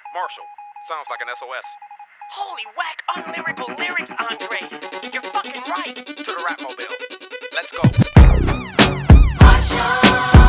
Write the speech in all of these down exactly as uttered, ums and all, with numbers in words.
Marshall, sounds like an S O S. Holy whack, unlyrical lyrics, Andre. You're fucking right. To the rap mobile. Let's go. Marshall.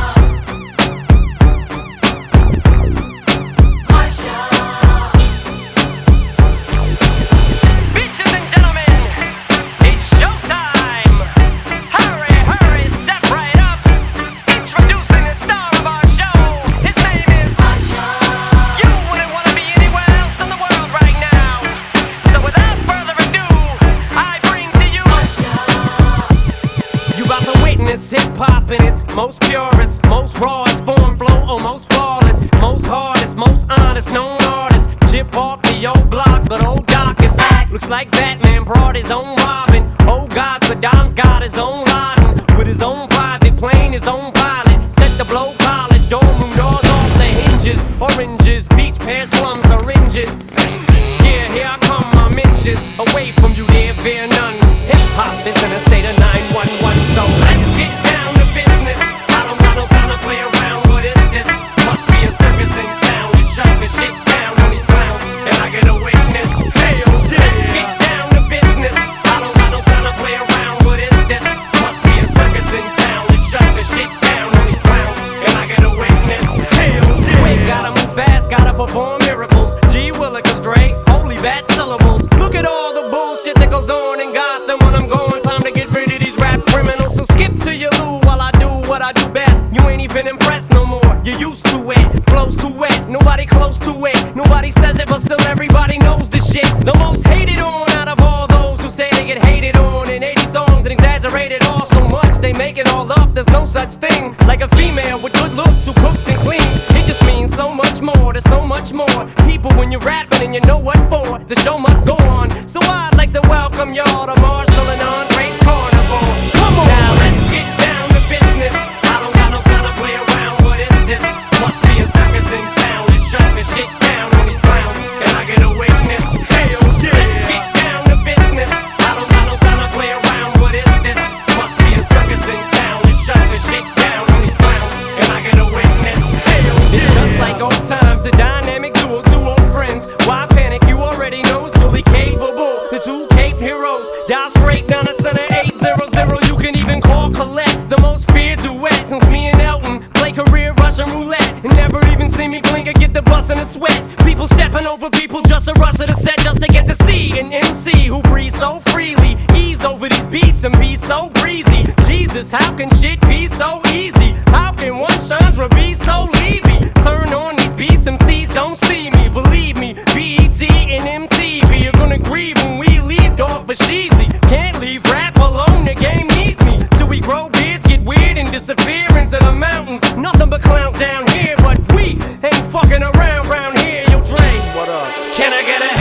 Hip-hop in its most purest, most rawest form, flow almost flawless, most hardest, most honest, known artist. Chip off the old block, but old Doc is back. Looks like Batman brought his own Robin. Oh God, Saddam's got his own Laden. With his own private plane, his own pilot. Set the blow polish, dorm room doors off the hinges. Oranges, peach, pears, plums, syringes. Yeah, here I come, my inches. Away from you, there fear none. Hip-hop is in a state of nine one one, so let's get down to business. I don't got no time to play around, what is this? Must be a circus in town. We shut the shit down on these clowns, and I get a witness. Hell yeah. Let's get down to business. I don't got no time to play around, what is this? Must be a circus in town. We shut the shit down on these clowns, and I get a witness. Hell yeah. Wait, gotta move fast, gotta perform miracles. G Willikers, Dre, holy bad syllables. Look at all the bullshit that goes on in Gotham when I'm going. Time to get rid of these rap criminals. So skip to your loo while I do what I do best. You ain't even impressed no more. You're used to it. Flows too wet. Nobody close to it. Nobody says it, but still everybody knows the shit. The most hated on out of all those who say they get hated on in eighty songs and exaggerated all so much they make it all up. There's no such thing like a female with good looks who cooks and cleans. It just means so much more. There's so much more people when you're rapping and you know what for. The show must go on. So I'd like to welcome y'all to Marshall and Andre's Carnival. Come on. Now let's get down to business. I don't got no time to play around. What is this? Must be a circus in town. Let's shut this shit down on these clowns. Can I get a witness? Hell yeah. Let's get down to business. I don't got no time to play around. What is this? Must be a circus in town. Let's shut this shit down on these clowns. Can I get a witness? Hell yeah. It's just like old times. The dynamic duo, two old friends. Why panic? You already know it's fully capable. The two Cape heroes. Dial straight down the center eight hundred. You can even call Colette. The most feared duet since me and Elton play career Russian roulette. And never even see me blink or get the bus in a sweat. People stepping over people just to rush to the set just to get to see an M C who breathes so freely. Ease over these beats and be so breezy. Jesus, how can shit be so easy? How can one Chandra be so leavy? Turn on these beats, M Cs don't see me. Believe me, B E T and M T V are gonna grieve when we leave, dog, for sheezy. Can't leave rap alone, the game needs me. Till we grow beards, get weird and disappear into the mountains. Nothing but clowns down here, but we ain't fucking around round here. Yo, Dre, what up? Can I get a